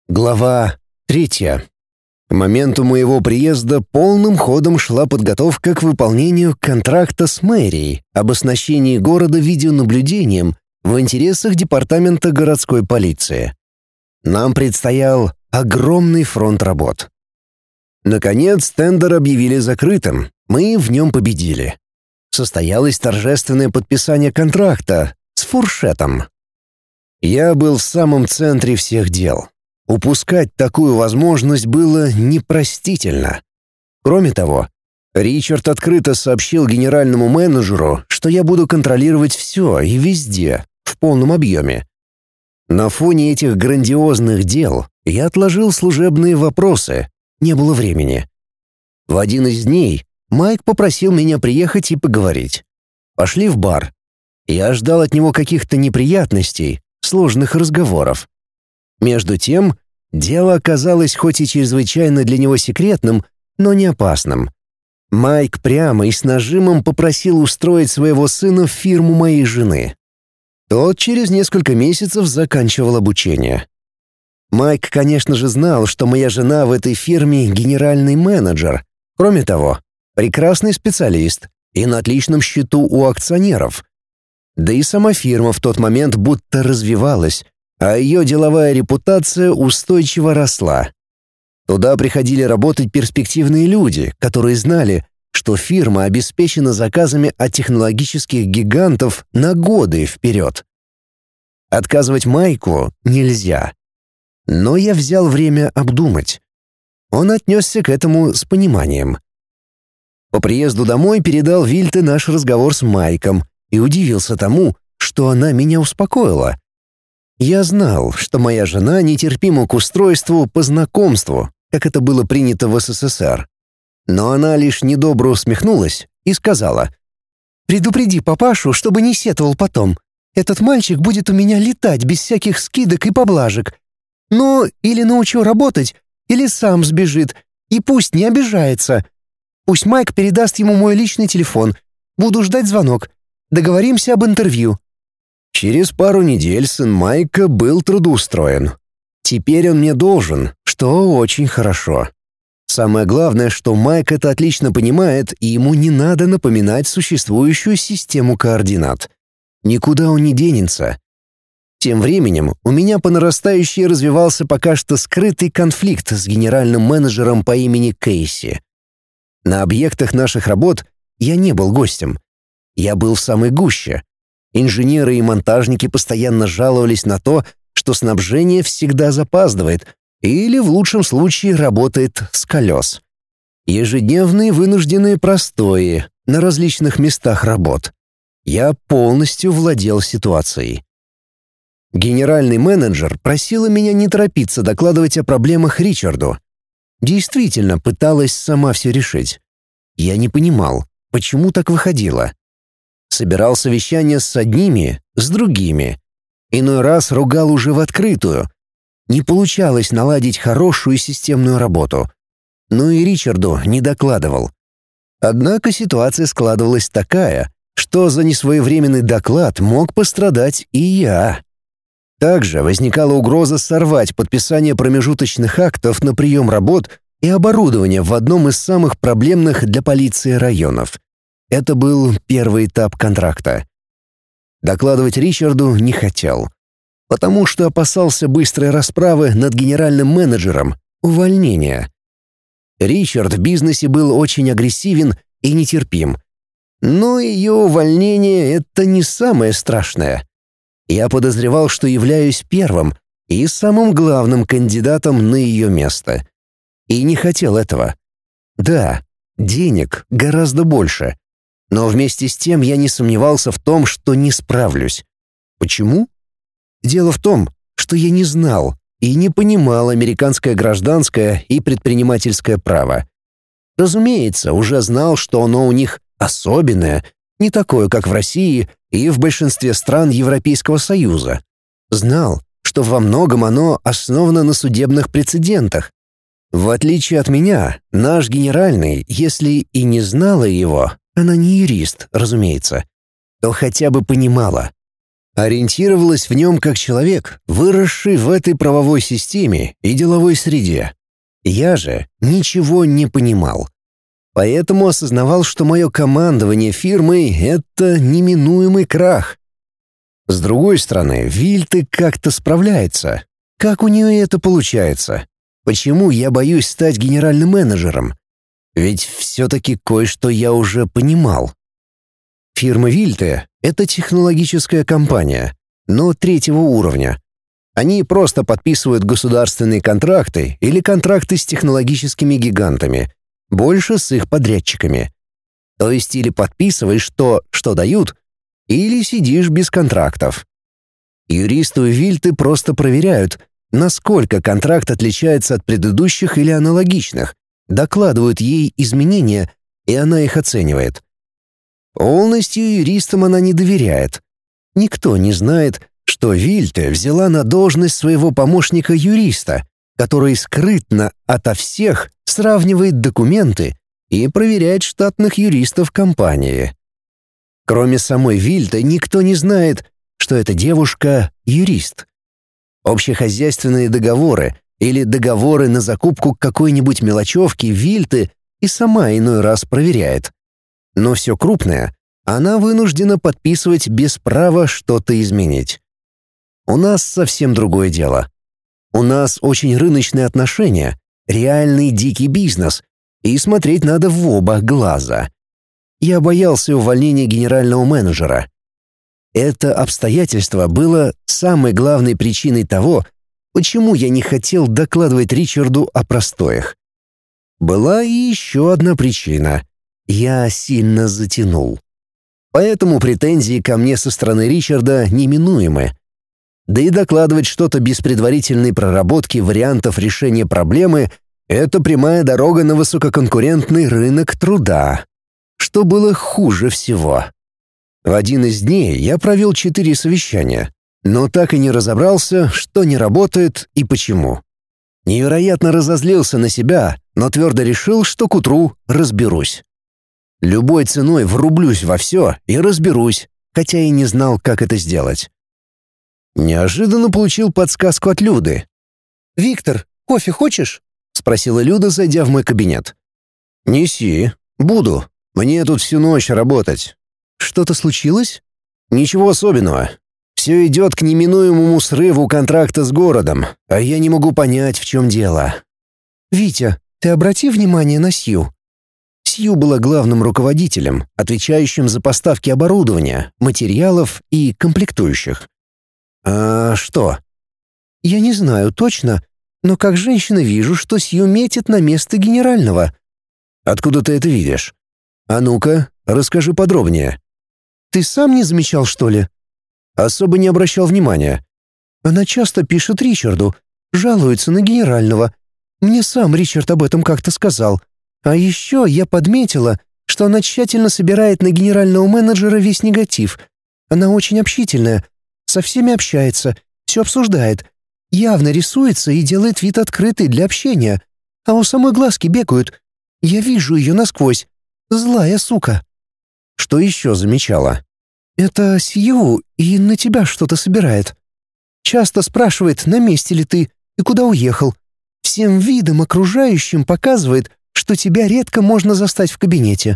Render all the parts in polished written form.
Глава 3. К моменту моего приезда полным ходом шла подготовка к выполнению контракта с мэрией об оснащении города видеонаблюдением в интересах департамента городской полиции. Нам предстоял огромный фронт работ. Наконец, тендер объявили закрытым, мы в нем победили. Состоялось торжественное подписание контракта с фуршетом. Я был в самом центре всех дел. Упускать такую возможность было непростительно. Кроме того, Ричард открыто сообщил генеральному менеджеру, что я буду контролировать все и везде, в полном объеме. На фоне этих грандиозных дел я отложил служебные вопросы, не было времени. В один из дней Майк попросил меня приехать и поговорить. Пошли в бар. Я ждал от него каких-то неприятностей, сложных разговоров. Между тем, дело оказалось хоть и чрезвычайно для него секретным, но не опасным. Майк прямо и с нажимом попросил устроить своего сына в фирму моей жены. Тот через несколько месяцев заканчивал обучение. Майк, конечно же, знал, что моя жена в этой фирме генеральный менеджер. Кроме того, прекрасный специалист и на отличном счету у акционеров. Да и сама фирма в тот момент будто развивалась, а ее деловая репутация устойчиво росла. Туда приходили работать перспективные люди, которые знали, что фирма обеспечена заказами от технологических гигантов на годы вперед. Отказывать Майку нельзя. Но я взял время обдумать. Он отнесся к этому с пониманием. По приезду домой передал Вильте наш разговор с Майком и удивился тому, что она меня успокоила. Я знал, что моя жена нетерпима к устройству по знакомству, как это было принято в СССР. Но она лишь недобро усмехнулась и сказала: «Предупреди папашу, чтобы не сетовал потом. Этот мальчик будет у меня летать без всяких скидок и поблажек. Ну, или научу работать, или сам сбежит, и пусть не обижается. Пусть Майк передаст ему мой личный телефон. Буду ждать звонок. Договоримся об интервью». Через пару недель сын Майка был трудоустроен. Теперь он мне должен, что очень хорошо. Самое главное, что Майк это отлично понимает, и ему не надо напоминать существующую систему координат. Никуда он не денется. Тем временем у меня по нарастающей развивался пока что скрытый конфликт с генеральным менеджером по имени Кейси. На объектах наших работ я не был гостем. Я был в самой гуще. Инженеры и монтажники постоянно жаловались на то, что снабжение всегда запаздывает или, в лучшем случае, работает с колес. Ежедневные вынужденные простои на различных местах работ. Я полностью владел ситуацией. Генеральный менеджер просила меня не торопиться докладывать о проблемах Ричарду. Действительно пыталась сама все решить. Я не понимал, почему так выходило. Собирал совещания с одними, с другими. Иной раз ругал уже в открытую. Не получалось наладить хорошую системную работу. Ну и Ричарду не докладывал. Однако ситуация складывалась такая, что за несвоевременный доклад мог пострадать и я. Также возникала угроза сорвать подписание промежуточных актов на прием работ и оборудования в одном из самых проблемных для полиции районов. Это был первый этап контракта. Докладывать Ричарду не хотел, потому что опасался быстрой расправы над генеральным менеджером, увольнения. Ричард в бизнесе был очень агрессивен и нетерпим. Но ее увольнение — это не самое страшное. Я подозревал, что являюсь первым и самым главным кандидатом на ее место. И не хотел этого. Да, денег гораздо больше. Но вместе с тем я не сомневался в том, что не справлюсь. Почему? Дело в том, что я не знал и не понимал американское гражданское и предпринимательское право. Разумеется, уже знал, что оно у них особенное, не такое, как в России и в большинстве стран Европейского Союза. Знал, что во многом оно основано на судебных прецедентах. В отличие от меня, наш генеральный, если и не знала его, она не юрист, разумеется, то хотя бы понимала. Ориентировалась в нем как человек, выросший в этой правовой системе и деловой среде. Я же ничего не понимал. Поэтому осознавал, что мое командование фирмой — это неминуемый крах. С другой стороны, Вильты как-то справляется. Как у нее это получается? Почему я боюсь стать генеральным менеджером? Ведь все-таки кое-что я уже понимал. Фирма Вильты — это технологическая компания, но третьего уровня. Они просто подписывают государственные контракты или контракты с технологическими гигантами, больше с их подрядчиками. То есть или подписываешь то, что дают, или сидишь без контрактов. Юристы у Вильты просто проверяют, насколько контракт отличается от предыдущих или аналогичных, докладывают ей изменения, и она их оценивает. Полностью юристам она не доверяет. Никто не знает, что Вильте взяла на должность своего помощника-юриста, который скрытно ото всех сравнивает документы и проверяет штатных юристов компании. Кроме самой Вильты, никто не знает, что эта девушка — юрист. Общехозяйственные договоры или договоры на закупку какой-нибудь мелочевки Вильты и сама иной раз проверяет. Но все крупное она вынуждена подписывать без права что-то изменить. У нас совсем другое дело. У нас очень рыночные отношения, реальный дикий бизнес, и смотреть надо в оба глаза. Я боялся увольнения генерального менеджера. Это обстоятельство было самой главной причиной того, почему я не хотел докладывать Ричарду о простоях. Была и еще одна причина. Я сильно затянул. Поэтому претензии ко мне со стороны Ричарда неминуемы. Да и докладывать что-то без предварительной проработки вариантов решения проблемы — это прямая дорога на высококонкурентный рынок труда, что было хуже всего. В один из дней я провел 4 совещания, но так и не разобрался, что не работает и почему. Невероятно разозлился на себя, но твердо решил, что к утру разберусь. Любой ценой врублюсь во все и разберусь, хотя и не знал, как это сделать. Неожиданно получил подсказку от Люды. «Виктор, кофе хочешь?» — спросила Люда, зайдя в мой кабинет. «Неси. Буду. Мне тут всю ночь работать». «Что-то случилось?» «Ничего особенного. Все идет к неминуемому срыву контракта с городом, а я не могу понять, в чем дело». «Витя, ты обрати внимание на Сью». Сью была главным руководителем, отвечающим за поставки оборудования, материалов и комплектующих. «А что?» «Я не знаю точно, но как женщина вижу, что Сью метит на место генерального». «Откуда ты это видишь? А ну-ка, расскажи подробнее». «Ты сам не замечал, что ли?» «Особо не обращал внимания». «Она часто пишет Ричарду, жалуется на генерального. Мне сам Ричард об этом как-то сказал. А еще я подметила, что она тщательно собирает на генерального менеджера весь негатив. Она очень общительная, со всеми общается, все обсуждает, явно рисуется и делает вид открытый для общения. А у самой глазки бегают. Я вижу ее насквозь. Злая сука». «Что еще замечала?» «Это Сью и на тебя что-то собирает. Часто спрашивает, на месте ли ты и куда уехал. Всем видом окружающим показывает, что тебя редко можно застать в кабинете».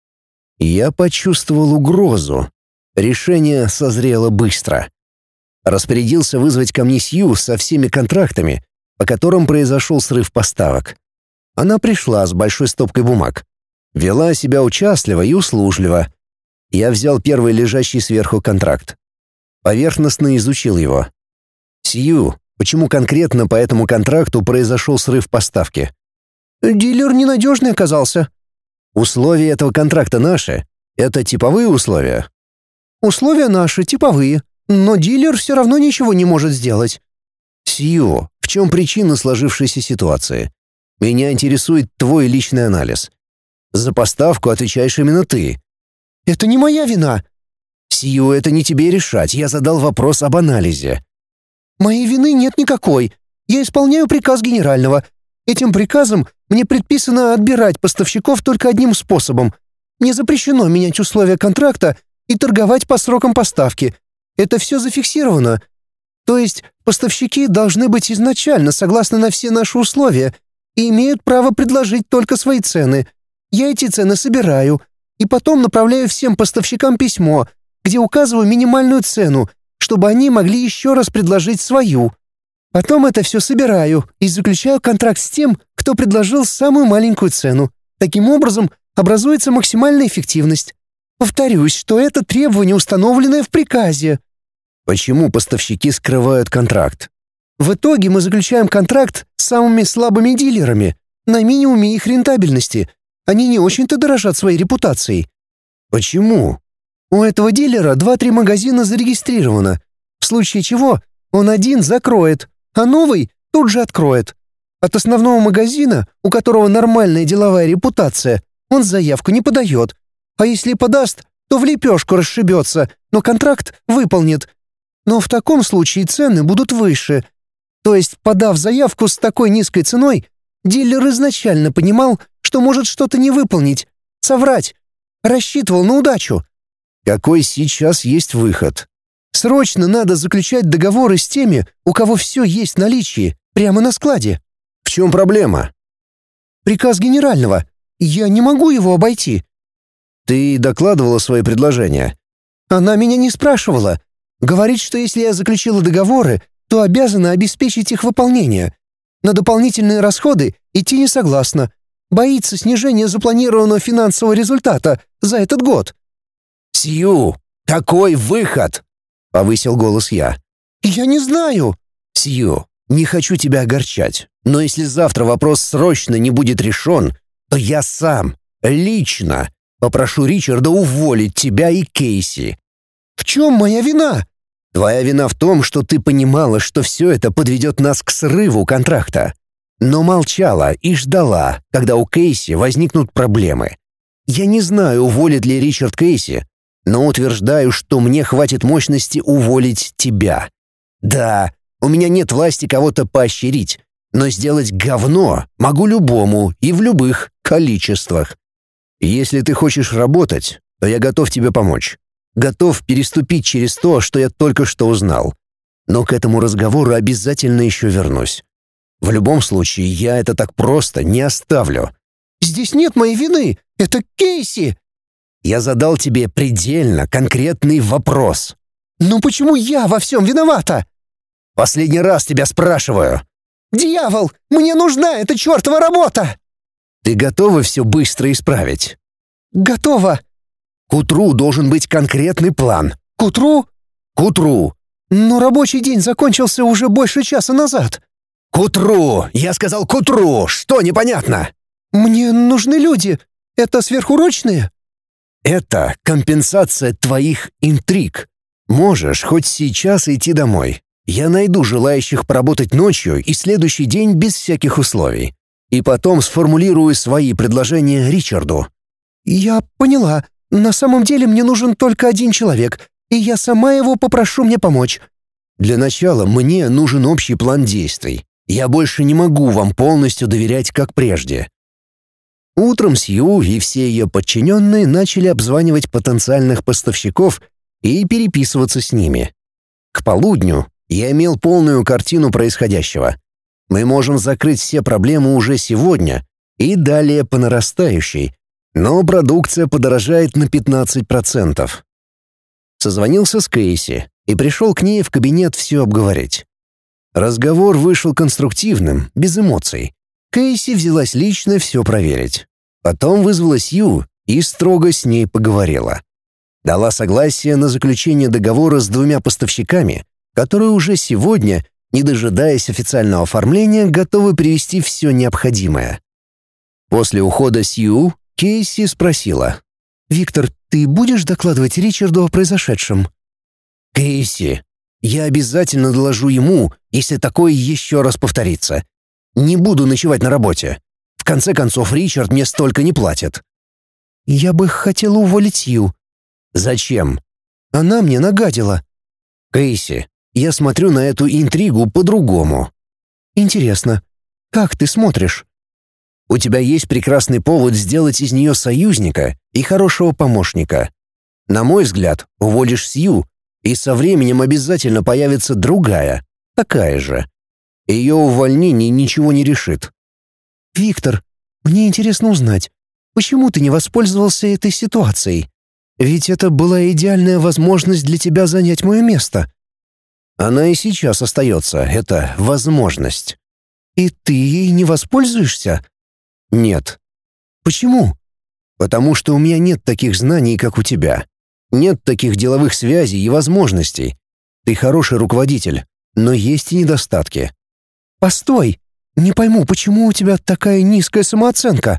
Я почувствовал угрозу. Решение созрело быстро. Распорядился вызвать ко мне Сью со всеми контрактами, по которым произошел срыв поставок. Она пришла с большой стопкой бумаг. Вела себя участливо и услужливо. Я взял первый лежащий сверху контракт. Поверхностно изучил его. «Сью, почему конкретно по этому контракту произошел срыв поставки?» «Дилер ненадежный оказался». «Условия этого контракта наши? Это типовые условия?» «Условия наши, типовые, но дилер все равно ничего не может сделать». «Сью, в чем причина сложившейся ситуации? Меня интересует твой личный анализ. За поставку отвечаешь именно ты». «Это не моя вина». «Сью, это не тебе решать, я задал вопрос об анализе». «Моей вины нет никакой. Я исполняю приказ генерального. Этим приказом мне предписано отбирать поставщиков только одним способом. Не запрещено менять условия контракта и торговать по срокам поставки. Это все зафиксировано. То есть поставщики должны быть изначально согласны на все наши условия и имеют право предложить только свои цены. Я эти цены собираю и потом направляю всем поставщикам письмо, где указываю минимальную цену, чтобы они могли еще раз предложить свою. Потом это все собираю и заключаю контракт с тем, кто предложил самую маленькую цену. Таким образом, образуется максимальная эффективность. Повторюсь, что это требование, установленное в приказе. Почему поставщики скрывают контракт? В итоге мы заключаем контракт с самыми слабыми дилерами на минимуме их рентабельности. Они не очень-то дорожат своей репутацией. Почему? У этого дилера 2-3 магазина зарегистрировано, в случае чего он один закроет, а новый тут же откроет. От основного магазина, у которого нормальная деловая репутация, он заявку не подает. А если подаст, то в лепешку расшибется, но контракт выполнит. Но в таком случае цены будут выше. То есть, подав заявку с такой низкой ценой, дилер изначально понимал, что может что-то не выполнить, соврать, рассчитывал на удачу. Какой сейчас есть выход? Срочно надо заключать договоры с теми, у кого все есть в наличии, прямо на складе. В чем проблема? Приказ генерального. Я не могу его обойти. Ты докладывала свои предложения? Она меня не спрашивала. Говорит, что если я заключила договоры, то обязана обеспечить их выполнение. На дополнительные расходы идти не согласна. Боится снижения запланированного финансового результата за этот год. «Сью, какой выход?» — повысил голос я. «Я не знаю». «Сью, не хочу тебя огорчать, но если завтра вопрос срочно не будет решен, то я сам, лично, попрошу Ричарда уволить тебя и Кейси». «В чем моя вина?» «Твоя вина в том, что ты понимала, что все это подведет нас к срыву контракта, но молчала и ждала, когда у Кейси возникнут проблемы. Я не знаю, уволит ли Ричард Кейси, но утверждаю, что мне хватит мощности уволить тебя. Да, у меня нет власти кого-то поощрить, но сделать говно могу любому и в любых количествах. Если ты хочешь работать, то я готов тебе помочь. Готов переступить через то, что я только что узнал. Но к этому разговору обязательно еще вернусь. В любом случае, я это так просто не оставлю». «Здесь нет моей вины, это Кейси!» Я задал тебе предельно конкретный вопрос. «Ну почему я во всем виновата?» «Последний раз тебя спрашиваю». «Дьявол, мне нужна эта чертова работа!» «Ты готова все быстро исправить?» «Готова». «К утру должен быть конкретный план». «К утру?» «К утру». «Но рабочий день закончился уже больше часа назад». «К утру! Я сказал к утру! Что непонятно?» «Мне нужны люди. Это сверхурочные?» «Это компенсация твоих интриг. Можешь хоть сейчас идти домой. Я найду желающих поработать ночью и следующий день без всяких условий. И потом сформулирую свои предложения Ричарду». «Я поняла. На самом деле мне нужен только один человек, и я сама его попрошу мне помочь». «Для начала мне нужен общий план действий. Я больше не могу вам полностью доверять, как прежде». Утром Сью и все ее подчиненные начали обзванивать потенциальных поставщиков и переписываться с ними. К полудню я имел полную картину происходящего. Мы можем закрыть все проблемы уже сегодня и далее по нарастающей, но продукция подорожает на 15%. Созвонился с Кейси и пришел к ней в кабинет все обговорить. Разговор вышел конструктивным, без эмоций. Кейси взялась лично все проверить. Потом вызвала Сью и строго с ней поговорила. Дала согласие на заключение договора с 2 поставщиками, которые уже сегодня, не дожидаясь официального оформления, готовы привезти все необходимое. После ухода Сью Кейси спросила: «Виктор, ты будешь докладывать Ричарду о произошедшем?» «Кейси, я обязательно доложу ему, если такое еще раз повторится. Не буду ночевать на работе. В конце концов, Ричард мне столько не платит». «Я бы хотела уволить Сью». «Зачем?» «Она мне нагадила». «Кейси, я смотрю на эту интригу по-другому». «Интересно, как ты смотришь?» «У тебя есть прекрасный повод сделать из нее союзника и хорошего помощника. На мой взгляд, уволишь Сью, И со временем обязательно появится другая, такая же. Ее увольнение ничего не решит. «Виктор, мне интересно узнать, почему ты не воспользовался этой ситуацией? Ведь это была идеальная возможность для тебя занять мое место». Она и сейчас остается, это возможность. «И ты ей не воспользуешься?» Нет. «Почему?» Потому что у меня нет таких знаний, как у тебя. Нет таких деловых связей и возможностей. Ты хороший руководитель, но есть и недостатки». «Постой! Не пойму, почему у тебя такая низкая самооценка?»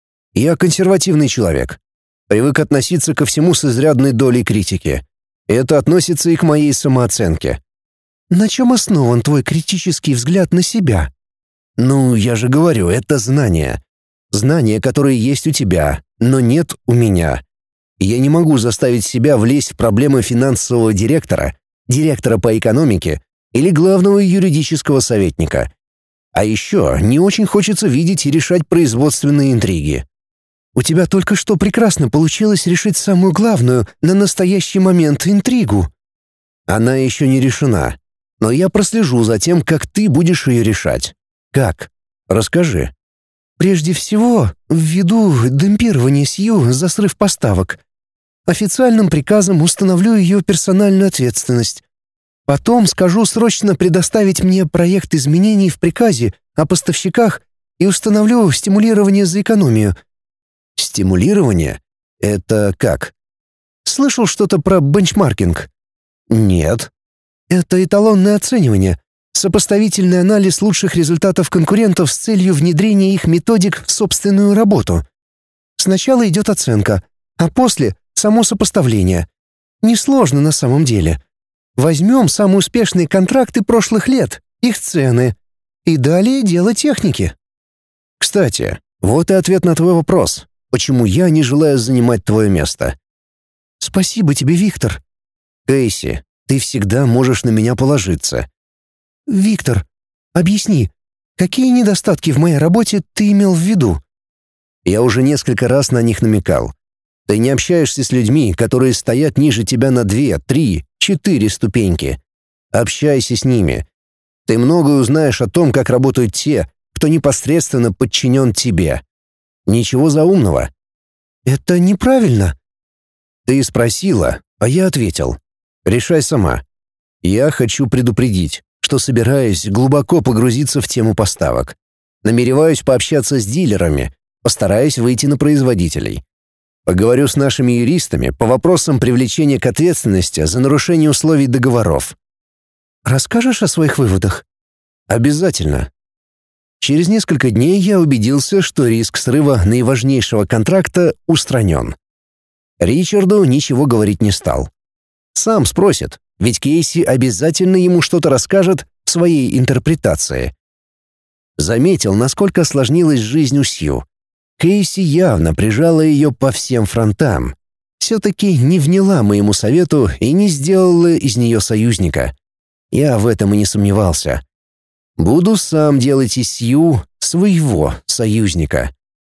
«Я консервативный человек. Привык относиться ко всему с изрядной долей критики. Это относится и к моей самооценке». «На чем основан твой критический взгляд на себя?» «Ну, я же говорю, это знания. Знания, которые есть у тебя, но нет у меня. Я не могу заставить себя влезть в проблемы финансового директора, директора по экономике или главного юридического советника. А еще не очень хочется видеть и решать производственные интриги». «У тебя только что прекрасно получилось решить самую главную на настоящий момент интригу». «Она еще не решена, но я прослежу за тем, как ты будешь ее решать. Как? Расскажи». «Прежде всего, ввиду демпирования Сью за срыв поставок. Официальным приказом установлю ее персональную ответственность. Потом скажу срочно предоставить мне проект изменений в приказе о поставщиках и установлю стимулирование за экономию». «Стимулирование? Это как?» «Слышал что-то про бенчмаркинг?» «Нет». «Это эталонное оценивание. Сопоставительный анализ лучших результатов конкурентов с целью внедрения их методик в собственную работу. Сначала идет оценка, а после — само сопоставление. Несложно на самом деле. Возьмем самые успешные контракты прошлых лет, их цены, и далее дело техники». «Кстати, вот и ответ на твой вопрос. Почему я не желаю занимать твое место?» «Спасибо тебе, Виктор». «Кейси, ты всегда можешь на меня положиться». «Виктор, объясни, какие недостатки в моей работе ты имел в виду?» «Я уже несколько раз на них намекал. Ты не общаешься с людьми, которые стоят ниже тебя на 2, 3, 4 ступеньки. Общайся с ними. Ты многое узнаешь о том, как работают те, кто непосредственно подчинен тебе. Ничего заумного». «Это неправильно». «Ты спросила, а я ответил. Решай сама. Я хочу предупредить, что собираюсь глубоко погрузиться в тему поставок. Намереваюсь пообщаться с дилерами, постараюсь выйти на производителей. Поговорю с нашими юристами по вопросам привлечения к ответственности за нарушение условий договоров». «Расскажешь о своих выводах?» «Обязательно». Через несколько дней я убедился, что риск срыва наиважнейшего контракта устранен. Ричарду ничего говорить не стал. Сам спросит, ведь Кейси обязательно ему что-то расскажет в своей интерпретации. Заметил, насколько осложнилась жизнь у Сью. Кейси явно прижала ее по всем фронтам. Все-таки не вняла моему совету и не сделала из нее союзника. Я в этом и не сомневался. Буду сам делать из Сью своего союзника.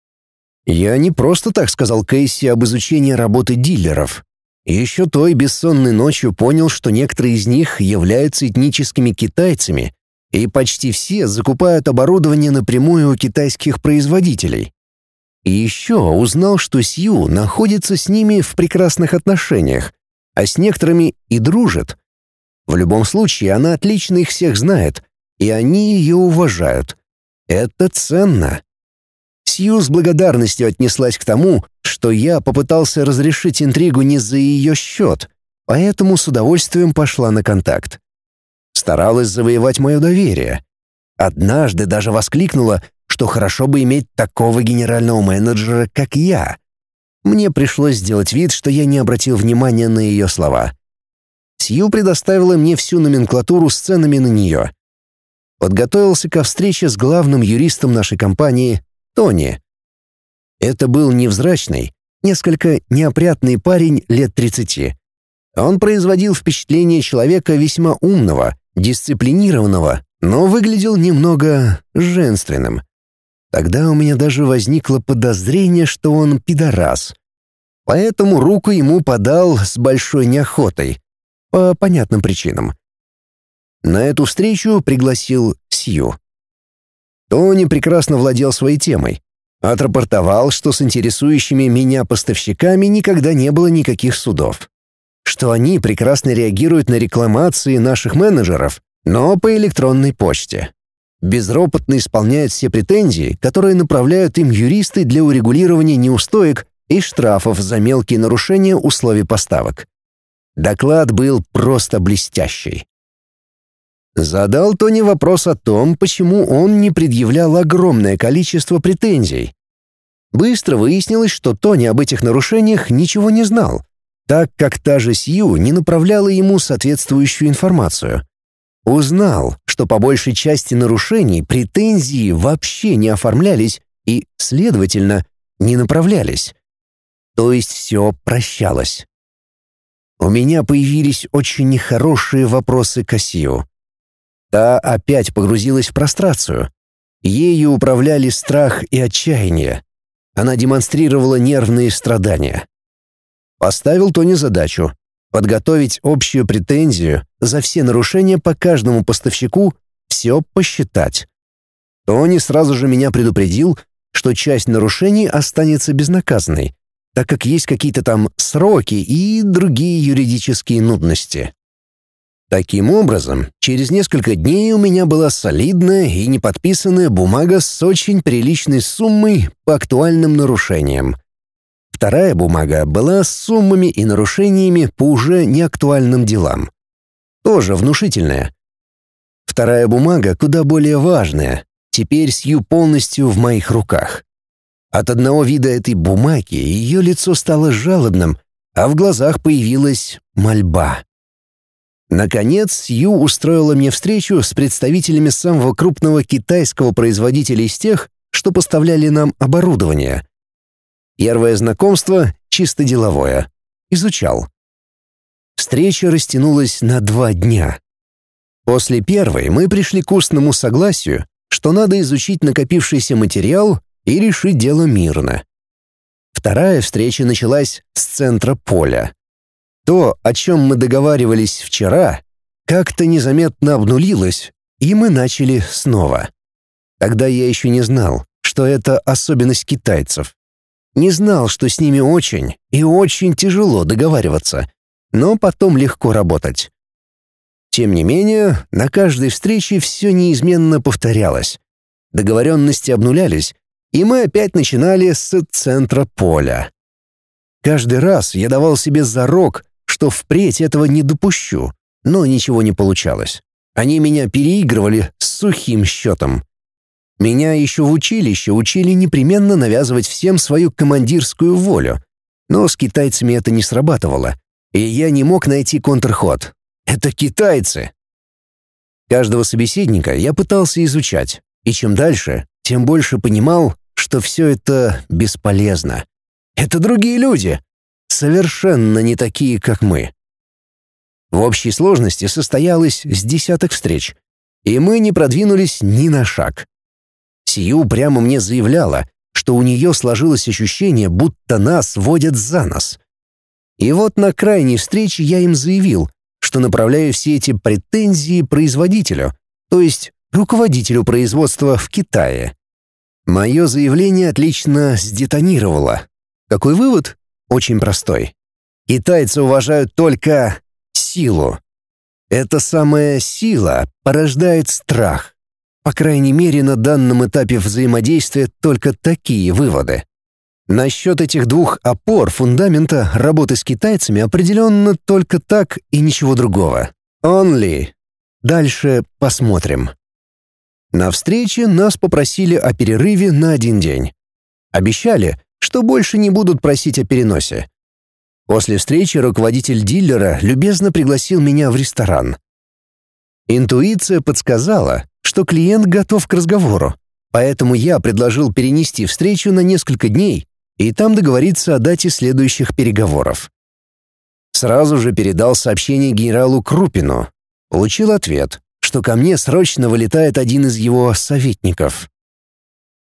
Я не просто так сказал Кейси об изучении работы дилеров. Еще той бессонной ночью понял, что некоторые из них являются этническими китайцами, и почти все закупают оборудование напрямую у китайских производителей. И еще узнал, что Сью находится с ними в прекрасных отношениях, а с некоторыми и дружит. В любом случае, она отлично их всех знает, и они ее уважают. Это ценно. Сью с благодарностью отнеслась к тому, что я попытался разрешить интригу не за ее счет, поэтому с удовольствием пошла на контакт. Старалась завоевать мое доверие. Однажды даже воскликнула, что хорошо бы иметь такого генерального менеджера, как я. Мне пришлось сделать вид, что я не обратил внимания на ее слова. Сью предоставила мне всю номенклатуру с ценами на нее. Подготовился ко встрече с главным юристом нашей компании, Тони. Это был невзрачный, несколько неопрятный парень лет 30. Он производил впечатление человека весьма умного, дисциплинированного, но выглядел немного женственным. Тогда у меня даже возникло подозрение, что он пидорас. Поэтому руку ему подал с большой неохотой. по понятным причинам. На эту встречу пригласил Сью. Тони прекрасно владел своей темой. Отрапортовал, что с интересующими меня поставщиками никогда не было никаких судов. Что они прекрасно реагируют на рекламации наших менеджеров, но по электронной почте. Безропотно исполняют все претензии, которые направляют им юристы для урегулирования неустоек и штрафов за мелкие нарушения условий поставок. Доклад был просто блестящий. Задал Тони вопрос о том, почему он не предъявлял огромное количество претензий. Быстро выяснилось, что Тони об этих нарушениях ничего не знал, так как та же Сью не направляла ему соответствующую информацию. Узнал, что по большей части нарушений претензии вообще не оформлялись и, следовательно, не направлялись. То есть все прощалось. У меня появились очень нехорошие вопросы к Сью. Та опять погрузилась в прострацию. Ею управляли страх и отчаяние. Она демонстрировала нервные страдания. Поставил Тони задачу — подготовить общую претензию за все нарушения по каждому поставщику, все посчитать. Тони сразу же меня предупредил, что часть нарушений останется безнаказанной, так как есть какие-то там сроки и другие юридические нудности. Таким образом, через несколько дней у меня была солидная и неподписанная бумага с очень приличной суммой по актуальным нарушениям. Вторая бумага была с суммами и нарушениями по уже неактуальным делам. Тоже внушительная. Вторая бумага куда более важная. Теперь Сью полностью в моих руках. От одного вида этой бумаги ее лицо стало жалобным, а в глазах появилась мольба. Наконец, Сью устроила мне встречу с представителями самого крупного китайского производителя из тех, что поставляли нам оборудование. Первое знакомство чисто деловое. Изучал. Встреча растянулась на 2 дня. После первой мы пришли к устному согласию, что надо изучить накопившийся материал и решить дело мирно. Вторая встреча началась с центра поля. То, о чем мы договаривались вчера, как-то незаметно обнулилось, и мы начали снова. Тогда я еще не знал, что это особенность китайцев. Не знал, что с ними очень и очень тяжело договариваться, но потом легко работать. Тем не менее, на каждой встрече все неизменно повторялось. Договоренности обнулялись, и мы опять начинали с центра поля. Каждый раз я давал себе зарок, что впредь этого не допущу, но ничего не получалось. Они меня переигрывали с сухим счетом. Меня еще в училище учили непременно навязывать всем свою командирскую волю, но с китайцами это не срабатывало, и я не мог найти контрход. Это китайцы! Каждого собеседника я пытался изучать, и чем дальше, тем больше понимал, что все это бесполезно. Это другие люди, совершенно не такие, как мы. В общей сложности состоялось с 10 встреч, и мы не продвинулись ни на шаг. Сью прямо мне заявляла, что у нее сложилось ощущение, будто нас водят за нос. И вот на крайней встрече я им заявил, что направляю все эти претензии производителю, то есть руководителю производства в Китае. Мое заявление отлично сдетонировало. Какой вывод? Очень простой. Китайцы уважают только силу. Эта самая сила порождает страх. По крайней мере, на данном этапе взаимодействия только такие выводы. Насчет этих 2 опор фундамента работы с китайцами определенно только так и ничего другого. Only. Дальше посмотрим. На встрече нас попросили о перерыве на 1 день. Обещали, что больше не будут просить о переносе. После встречи руководитель дилера любезно пригласил меня в ресторан. Интуиция подсказала, что клиент готов к разговору, поэтому я предложил перенести встречу на несколько дней и там договориться о дате следующих переговоров. Сразу же передал сообщение генералу Крупину. Получил ответ, что ко мне срочно вылетает один из его советников.